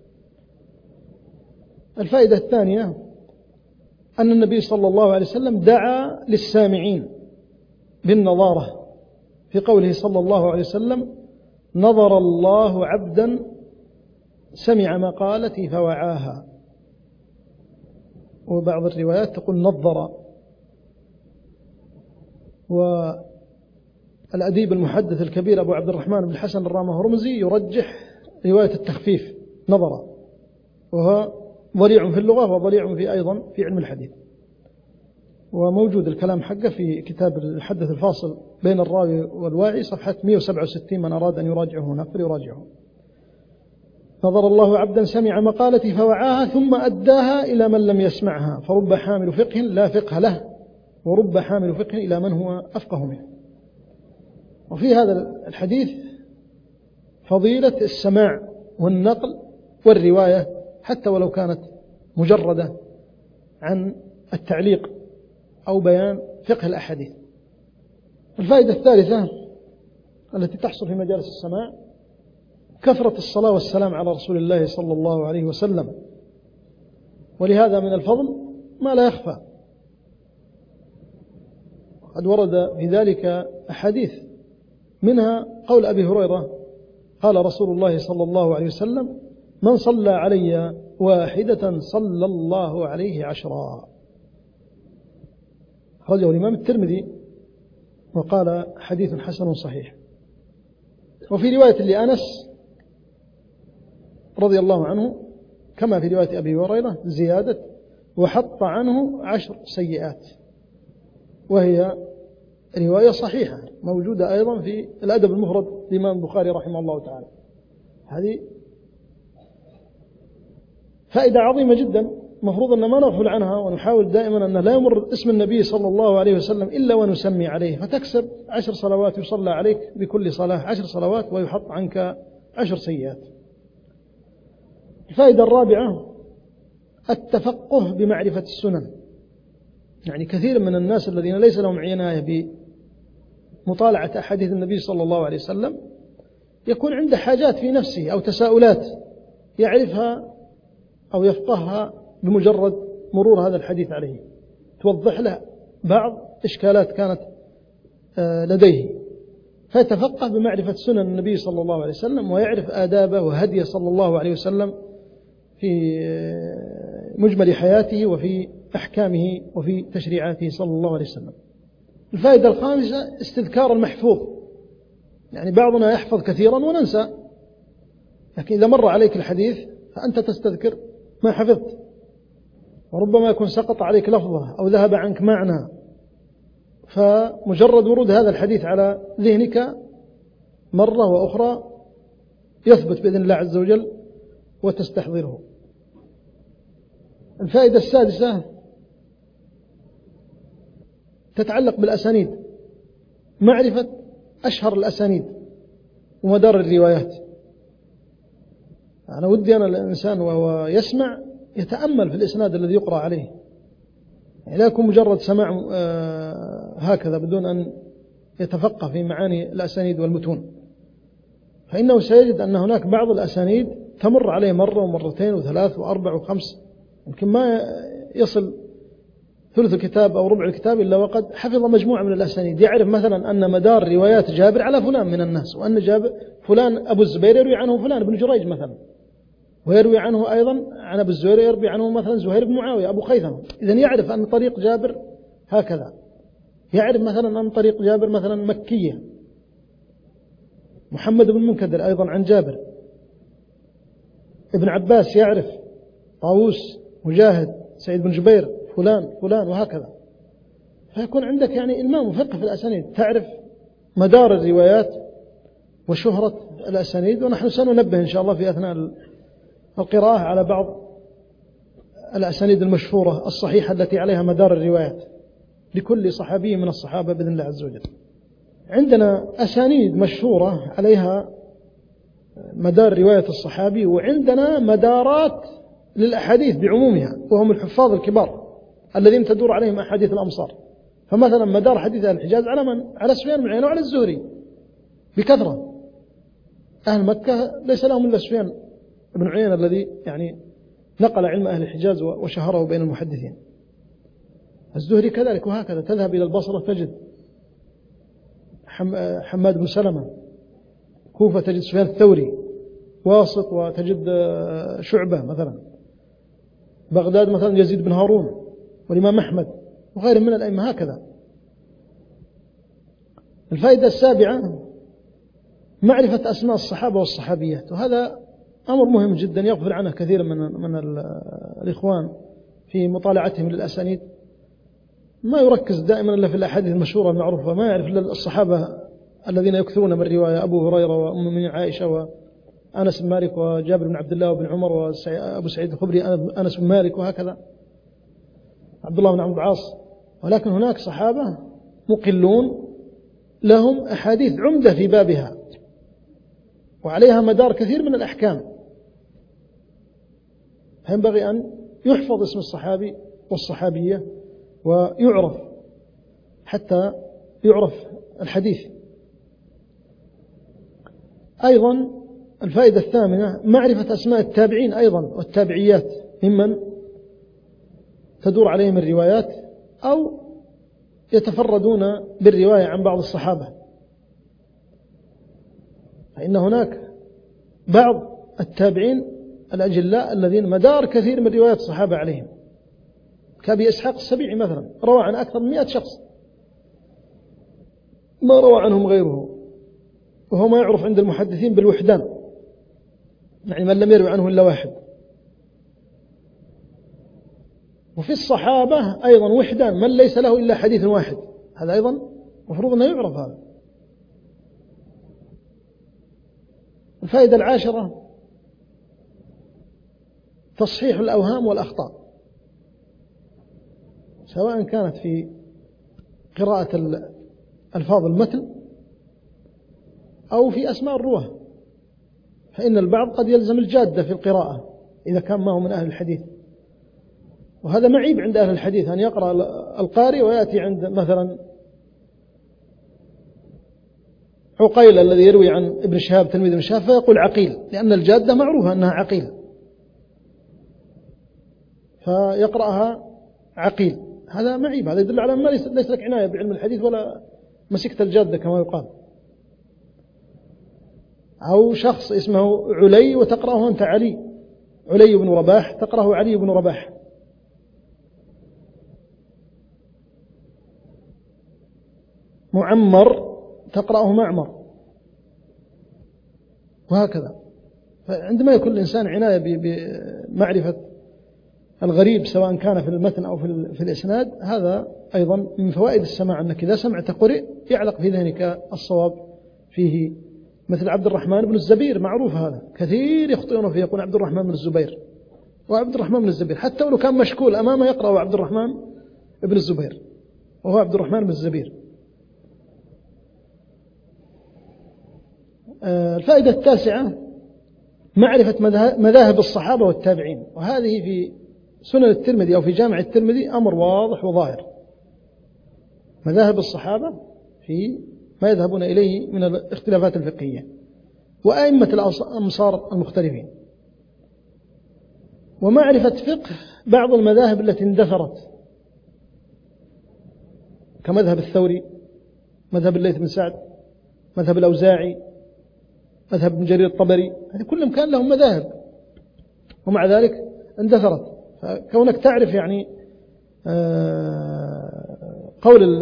الفائدة الثانية أن النبي صلى الله عليه وسلم دعا للسامعين بالنظارة في قوله صلى الله عليه وسلم: نظر الله عبدا سمع مقالتي فوعاها. وبعض الروايات تقول نظر. والأديب المحدث الكبير أبو عبد الرحمن بن الحسن الرامهرمزي يرجح رواية التخفيف نظر، وهو ضليع في اللغة وضليع في أيضا في علم الحديث. وموجود الكلام حقه في كتاب الحدث الفاصل بين الراوي والواعي صفحة 167، من أراد أن يراجعه هناك فليراجعه. نظر الله عبدا سمع مقالتي فوعاها ثم أداها إلى من لم يسمعها، فرب حامل فقه لا فقه له، ورب حامل فقه إلى من هو أفقه منه. وفي هذا الحديث فضيلة السماع والنقل والرواية، حتى ولو كانت مجردة عن التعليق أو بيان فقه الأحاديث. الفائدة الثالثة التي تحصل في مجالس السماع كثرة الصلاة والسلام على رسول الله صلى الله عليه وسلم، ولهذا من الفضل ما لا يخفى. قد ورد في ذلك أحاديث، منها قول أبي هريرة: قال رسول الله صلى الله عليه وسلم: من صلى علي واحدة صلى الله عليه 10. أخرجه الإمام الترمذي وقال حديث حسن صحيح. وفي رواية لأنس رضي الله عنه كما في رواية أبي هريرة زيادة: وحط عنه 10 سيئات، وهي رواية صحيحة موجودة أيضا في الأدب المفرد للإمام البخاري رحمه الله تعالى. هذه فائدة عظيمة جدا، مفروض أن ما نغفل عنها، ونحاول دائما أن لا يمر اسم النبي صلى الله عليه وسلم إلا ونسمي عليه، فتكسب 10 صلوات يصلى عليك بكل صلاة 10 صلوات ويحط عنك 10 سيئات. الفائدة الرابعة التفقه بمعرفة السنن. يعني كثير من الناس الذين ليس لهم عناية بمطالعة أحاديث النبي صلى الله عليه وسلم يكون عنده حاجات في نفسه أو تساؤلات يعرفها أو يفقهها بمجرد مرور هذا الحديث عليه، توضح له بعض إشكالات كانت لديه، فيتفقه بمعرفة سنن النبي صلى الله عليه وسلم ويعرف آدابه وهديه صلى الله عليه وسلم في مجمل حياته وفي أحكامه وفي تشريعاته صلى الله عليه وسلم. الفائدة الخامسة استذكار المحفوظ. يعني بعضنا يحفظ كثيرا وننسى، لكن إذا مر عليك الحديث فأنت تستذكر ما حفظت، وربما يكون سقط عليك لفظة أو ذهب عنك معنى، فمجرد ورود هذا الحديث على ذهنك مرة وأخرى يثبت بإذن الله عز وجل وتستحضره. الفائدة السادسة تتعلق بالأسانيد، معرفة أشهر الأسانيد ومدار الروايات. أنا ودي أنا الإنسان وهو يسمع يتأمل في الإسناد الذي يقرأ عليه، يعني لا يكون مجرد سماع هكذا بدون أن يتفقه في معاني الأسانيد والمتون، فإنه سيجد أن هناك بعض الأسانيد تمر عليه مرة ومرتين وثلاث وأربع وخمس، يمكن ما يصل ثلث الكتاب أو ربع الكتاب إلا وقد حفظ مجموعة من الأسانيد. يعرف مثلا أن مدار روايات جابر على فلان من الناس، وأن جابر فلان أبو الزبير يروي عنه فلان بن جريج مثلا، ويروي عنه أيضا عن أبو الزبير يروي عنه مثلا زهير بن معاوية أبو خيثمة. إذن يعرف أن طريق جابر هكذا، يعرف مثلا أن طريق جابر مثلا مكية، محمد بن منكدر أيضا عن جابر، ابن عباس يعرف طاووس، مجاهد، سعيد بن جبير، فلان فلان، وهكذا. فيكون عندك يعني إلمام وفقه في الأسانيد، تعرف مدار الروايات وشهرة الأسانيد. ونحن سننبه إن شاء الله في أثناء القراءة على بعض الأسانيد المشهورة الصحيحة التي عليها مدار الروايات لكل صحابي من الصحابة بإذن الله عز وجل. عندنا أسانيد مشهورة عليها مدار رواية الصحابي، وعندنا مدارات للأحاديث بعمومها، وهم الحفاظ الكبار الذين تدور عليهم أحاديث الأمصار. فمثلا مدار حديث أهل الحجاز على من؟ على سفيان بن عيينة وعلى الزهري بكثرة. أهل مكة ليس لهم إلا سفيان بن عيينة الذي يعني نقل علم أهل الحجاز وشهره بين المحدثين. الزهري كذلك، وهكذا. تذهب إلى البصرة تجد حماد بن سلمة، كوفة تجد سفيان الثوري، واسط وتجد شعبة مثلا، بغداد مثلا يزيد بن هارون والإمام أحمد وغيرهم من الأئمة، هكذا. الفائدة السابعة معرفة أسماء الصحابة والصحابيات، وهذا أمر مهم جدا يغفل عنه كثير من الإخوان في مطالعتهم للأسانيد. ما يركز دائما إلا في الأحاديث المشهورة المعروفة، ما يعرف إلا الصحابة الذين يكثرون من الرواية: أبو هريرة وأم المؤمنين عائشة وأنس بن مالك وجابر بن عبد الله وابن عمر وأبو سعيد الخدري أنس بن مالك، وهكذا عبد الله بن عمرو بن العاص. ولكن هناك صحابة مقلون لهم أحاديث عمدة في بابها وعليها مدار كثير من الأحكام، فينبغي أن يحفظ اسم الصحابي والصحابية ويعرف حتى يعرف الحديث. أيضا الفائدة الثامنة معرفة أسماء التابعين أيضا والتابعيات ممن تدور عليهم الروايات أو يتفردون بالرواية عن بعض الصحابة. فإن هناك بعض التابعين الأجلاء الذين مدار كثير من روايات الصحابة عليهم، كأبي إسحاق السبيعي مثلا، روى عن أكثر من 100 شخص ما روى عنهم غيره، وهو ما يعرف عند المحدثين بالوحدان، يعني من لم يروي عنه إلا واحد. وفي الصحابة أيضا وحدان، من ليس له إلا حديث واحد، هذا أيضا مفروض أنه يعرف. هذا الفائدة العاشرة تصحيح الأوهام والأخطاء، سواء كانت في قراءة ألفاظ المتن أو في أسماء الرواه، فإن البعض قد يلزم الجادة في القراءة إذا كان ما هو من أهل الحديث، وهذا معيب عند أهل الحديث أن يقرأ القارئ ويأتي عند مثلا عقيل الذي يروي عن ابن شهاب تلميذ ابن شهاب فيقول عقيل، لأن الجادة معروفة أنها عقيل، فيقرأها عقيل. هذا معيب، هذا يدل على أن ليس لك عناية بعلم الحديث ولا مسكت الجادة كما يقال. أو شخص اسمه علي وتقرأه أنت علي، علي بن رباح تقرأه علي بن رباح. معمر تقرأه معمر، وهكذا. فعندما يكون الإنسان عناية بمعرفة الغريب سواء كان في المتن أو في الإسناد، هذا أيضا من فوائد السماع، أنك إذا سمعت قرئ يعلق في ذهنك الصواب فيه. مثل عبد الرحمن بن الزبير، معروف هذا، كثير يخطئون فيه، يقول عبد الرحمن بن الزبير وعبد الرحمن بن الزبير، حتى ولو كان مشكول أمامه يقرأ عبد الرحمن بن الزبير وهو عبد الرحمن بن الزبير. الفائدة التاسعة معرفة مذاهب الصحابة والتابعين، وهذه في سنن الترمذي أو في جامع الترمذي أمر واضح وظاهر. مذاهب الصحابة في ما يذهبون إليه من الاختلافات الفقهية، وأئمة الأمصار المختلفين، ومعرفة فقه بعض المذاهب التي اندثرت كمذهب الثوري، مذهب الليث بن سعد، مذهب الأوزاعي، مذهب ابن جرير الطبري، هذه كلهم كان لهم مذاهب ومع ذلك اندثرت. فكونك تعرف يعني قول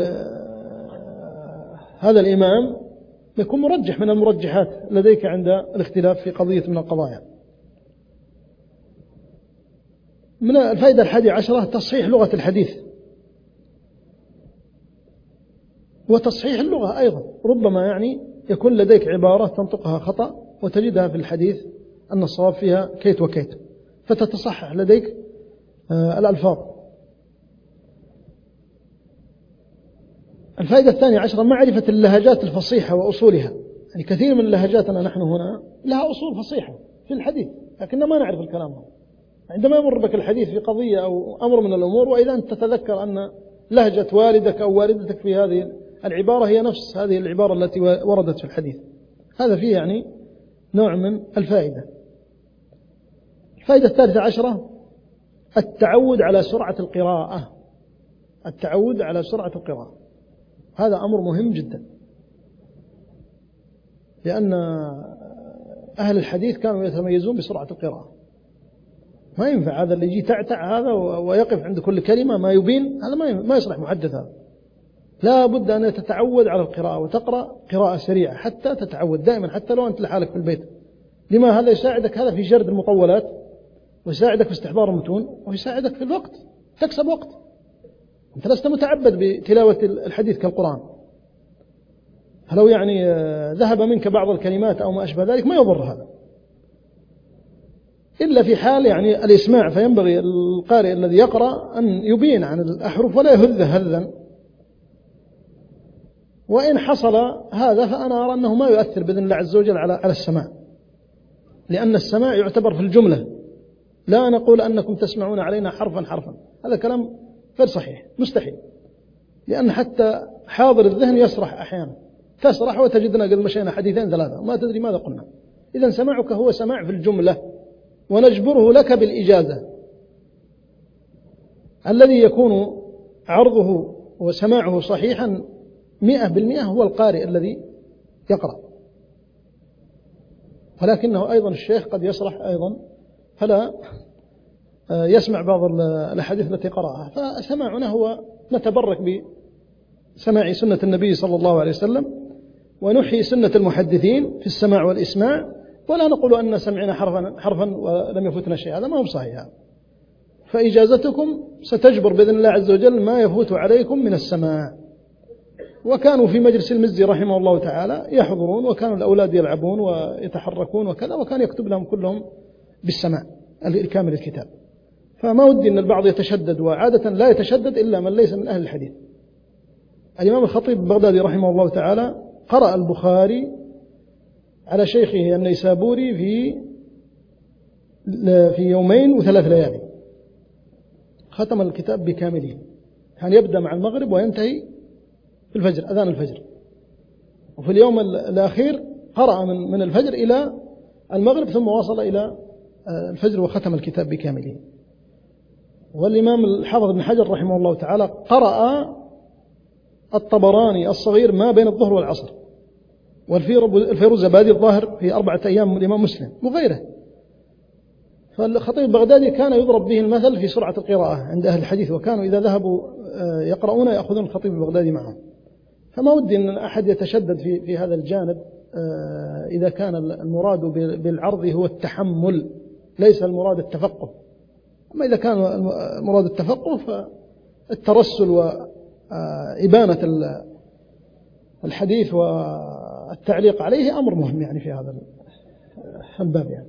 هذا الإمام يكون مرجح من المرجحات لديك عند الاختلاف في قضية من القضايا. من الفائدة 11 تصحيح لغة الحديث وتصحيح اللغة أيضا. ربما يعني يكون لديك عبارة تنطقها خطأ وتجدها في الحديث أن الصواب فيها كيت وكيت، فتتصحح لديك الألفاظ. الفائدة 12 معرفة اللهجات الفصيحة وأصولها. يعني كثير من لهجاتنا نحن هنا لها أصول فصيحة في الحديث، لكننا ما نعرف الكلام. عندما يمر بك الحديث في قضية أو أمر من الأمور، وإذا أنت تتذكر أن لهجة والدك أو والدتك في هذه العبارة هي نفس هذه العبارة التي وردت في الحديث، هذا فيه يعني نوع من الفائدة. الفائدة 13 التعود على سرعة القراءة. التعود على سرعة القراءة هذا أمر مهم جدا، لأن أهل الحديث كانوا يتميزون بسرعة القراءة. ما ينفع هذا اللي يجي تعتع هذا ويقف عند كل كلمة ما يبين، هذا ما يصلح محدث. هذا لا بد أن تتعود على القراءة وتقرأ قراءة سريعة حتى تتعود دائما، حتى لو أنت لحالك في البيت. لما هذا يساعدك هذا في جرد المطولات، ويساعدك في استحضار المتون، ويساعدك في الوقت، تكسب وقت. أنت لست متعبد بتلاوة الحديث كالقرآن، فلو يعني ذهب منك بعض الكلمات أو ما أشبه ذلك ما يضر هذا، إلا في حال يعني الإسماع، فينبغي القارئ الذي يقرأ أن يبين عن الأحرف ولا يهذ هذا. وإن حصل هذا فأنا أرى أنه ما يؤثر بإذن الله عز وجل على السماع، لأن السماع يعتبر في الجملة، لا نقول أنكم تسمعون علينا حرفا حرفا، هذا كلام غير صحيح، مستحيل، لأن حتى حاضر الذهن يسرح أحيانا، تسرح وتجدنا قد مشينا حديثين ثلاثة ما تدري ماذا قلنا. إذن سماعك هو سماع في الجملة، ونجبره لك بالإجازة. الذي يكون عرضه وسماعه صحيحا 100% هو القارئ الذي يقرأ، ولكنه أيضا الشيخ قد يسرح أيضا فلا يسمع بعض الأحاديث التي قرأها. فسماعنا هو نتبرك بسماع سنة النبي صلى الله عليه وسلم، ونحيي سنة المحدثين في السماع والإسماع، ولا نقول أن سمعنا حرفا ولم يفوتنا شيء، هذا ما هو صحيح. فإجازتكم ستجبر بإذن الله عز وجل ما يفوت عليكم من السماع. وكانوا في مجلس المزي رحمه الله تعالى يحضرون، وكانوا الأولاد يلعبون ويتحركون وكذا، وكان يكتب لهم كلهم بالسماع كامل الكتاب. فما ودي أن البعض يتشدد، وعادة لا يتشدد إلا من ليس من أهل الحديث. الإمام الخطيب البغدادي رحمه الله تعالى قرأ البخاري على شيخه النيسابوري في 2 و3 ليالي، ختم الكتاب بكامله. كان يبدأ مع المغرب وينتهي في الفجر، أذان الفجر. وفي اليوم الأخير قرأ من الفجر إلى المغرب، ثم وصل إلى الفجر وختم الكتاب بكامله. والإمام الحافظ بن حجر رحمه الله تعالى قرأ الطبراني الصغير ما بين الظهر والعصر، والفيروزابادي الظاهر في 4 أيام من الإمام مسلم وغيره. فالخطيب البغدادي كان يضرب به المثل في سرعة القراءة عند أهل الحديث، وكانوا إذا ذهبوا يقرؤون يأخذون الخطيب البغدادي معهم. فما ودي أن أحد يتشدد في هذا الجانب، إذا كان المراد بالعرض هو التحمل ليس المراد التفقه. أما إذا كان المراد التفقه فالترسل وإبانة الحديث والتعليق عليه أمر مهم يعني في هذا الباب يعني.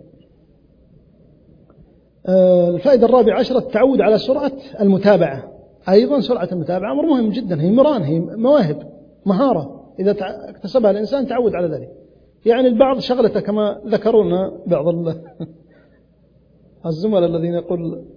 الفائدة 14 التعود على سرعة المتابعة. أيضا سرعة المتابعة أمر مهم جدا، هي مران، هي مواهب، مهارة إذا اكتسبها الإنسان تعود على ذلك. يعني البعض شغلته كما ذكرونا بعض الزملاء الذين يقول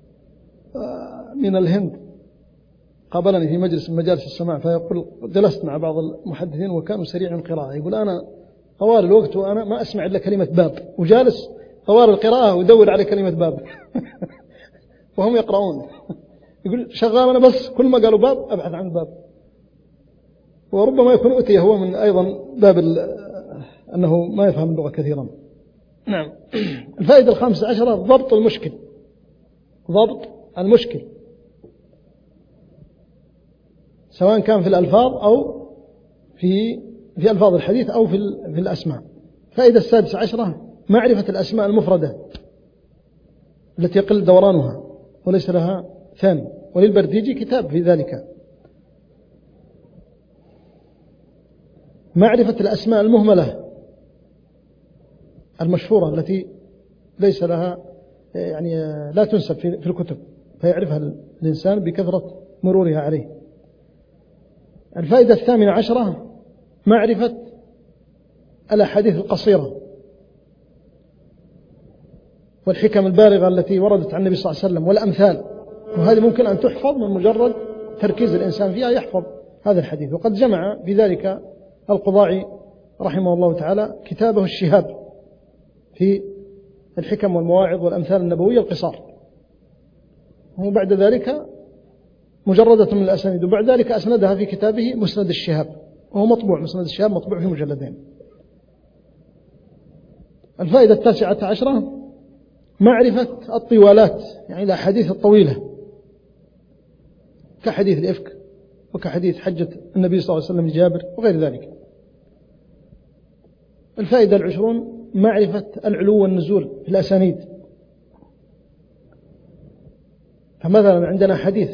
من الهند قابلني في مجلس من مجالس السماع، فيقول جلست مع بعض المحدثين وكانوا سريع القراءة، يقول أنا طوال الوقت وأنا ما أسمع إلا كلمة باب، وجالس طوال القراءة ودور على كلمة باب وهم يقرؤون. يقول شغال أنا بس كل ما قالوا باب أبحث عن الباب. وربما يكون أتي هو من أيضا باب أنه ما يفهم اللغة كثيرا. نعم. الفائدة 15 ضبط المشكل. ضبط المشكل سواء كان في الألفاظ أو في ألفاظ الحديث أو في الأسماء. فائدة 16 معرفة الأسماء المفردة التي يقل دورانها. وليس لها ثاني. وللبرديجي كتاب في ذلك. معرفة الأسماء المهملة المشهورة التي ليس لها يعني لا تنسب في الكتب، فيعرفها الإنسان بكثرة مرورها عليه. الفائدة 18 معرفة الأحاديث القصيرة والحكم البالغة التي وردت عن النبي صلى الله عليه وسلم والأمثال، وهذه ممكن أن تحفظ من مجرد تركيز الإنسان فيها يحفظ هذا الحديث. وقد جمع في ذلك القضاعي رحمه الله تعالى كتابه الشهاب في الحكم والمواعظ والأمثال النبوية القصار، وبعد ذلك مجردة من الأسانيد، وبعد ذلك أسندها في كتابه مسند الشهاب، وهو مطبوع. مسند الشهاب مطبوع في مجلدين. الفائدة 19 معرفة الطوالات، يعني الأحاديث الطويلة كحديث الإفك وكحديث حجة النبي صلى الله عليه وسلم لجابر وغير ذلك. الفائدة 20 معرفة العلو والنزول في الأسانيد. فمثلا عندنا حديث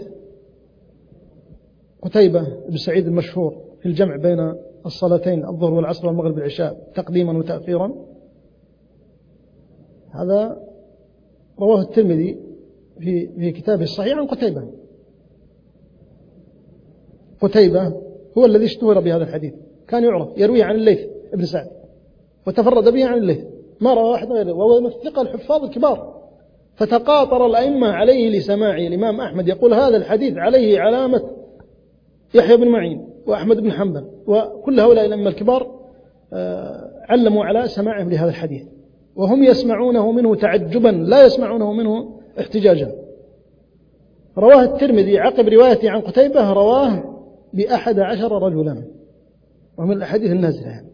قتيبة بن سعيد المشهور في الجمع بين الصلاتين الظهر والعصر والمغرب والعشاء تقديما وتأخيرا، هذا رواه الترمذي في كتابه الصحيح عن قتيبة. قتيبة هو الذي اشتهر بهذا الحديث، كان يعرف يرويه عن الليث ابن سعد وتفرد به عن الليث، ما روى واحد غيره، وهو من الثقة الحفاظ الكبار. فتقاطر الأئمة عليه لسماعه. الإمام أحمد يقول هذا الحديث عليه علامة يحيى بن معين وأحمد بن حنبل، وكل هؤلاء الأئمة الكبار علموا على سماعه لهذا الحديث، وهم يسمعونه منه تعجبا لا يسمعونه منه احتجاجا. رواه الترمذي عقب روايته عن قتيبة رواه ب11 رجلا، ومن الأحاديث النازلة يعني،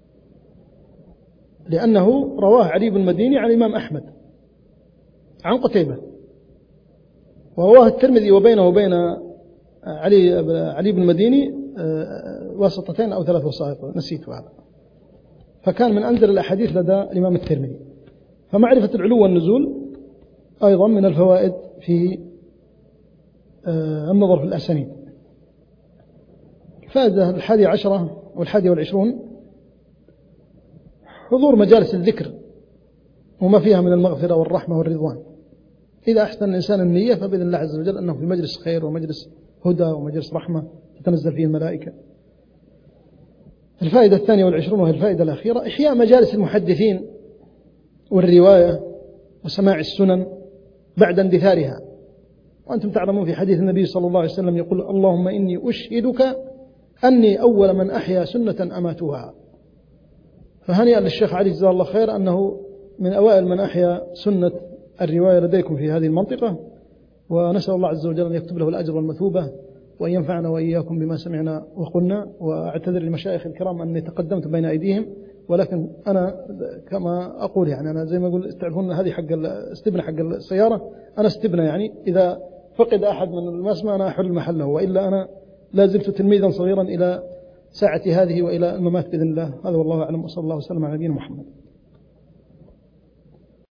لأنه رواه علي بن المديني عن الإمام أحمد عن قتيبة، ورواه الترمذي وبينه وبين علي بن المديني واسطتين أو 3 وسائط، نسيت هذا. فكان من أنزل الأحاديث لدى الإمام الترمذي. فمعرفة العلو والنزول أيضا من الفوائد في النظر في الأسانيد. الفائدة 11 و21 حضور مجالس الذكر وما فيها من المغفرة والرحمة والرضوان. إذا أحسن الإنسان النية فبإذن الله عز وجل أنه في مجلس خير ومجلس هدى ومجلس رحمة تتنزل فيه الملائكة. الفائدة 22 وهي الفائدة الأخيرة إحياء مجالس المحدثين والرواية وسماع السنن بعد اندثارها. وأنتم تعلمون في حديث النبي صلى الله عليه وسلم يقول اللهم إني أشهدك أني أول من أحيا سنة أماتها. فهنيئا للشيخ علي جزاه الله خير أنه من أوائل من أحيا سنة الرواية لديكم في هذه المنطقة، ونسأل الله عز وجل أن يكتب له الأجر والمثوبة، وأن ينفعنا وإياكم بما سمعنا وقلنا. وأعتذر للمشايخ الكرام أني تقدمت بين أيديهم، ولكن أنا كما أقول يعني أنا زي ما أقول تعرفون هذه حق استبنى حق السيارة، أنا استبنى يعني إذا فقد أحد من المسمى أنا أحل محله، وإلا أنا لا زلت تلميذا صغيرا إلى ساعة هذه وإلى الممات بإذن الله. هذا والله أعلم، وصلى الله وسلم على نبينا محمد.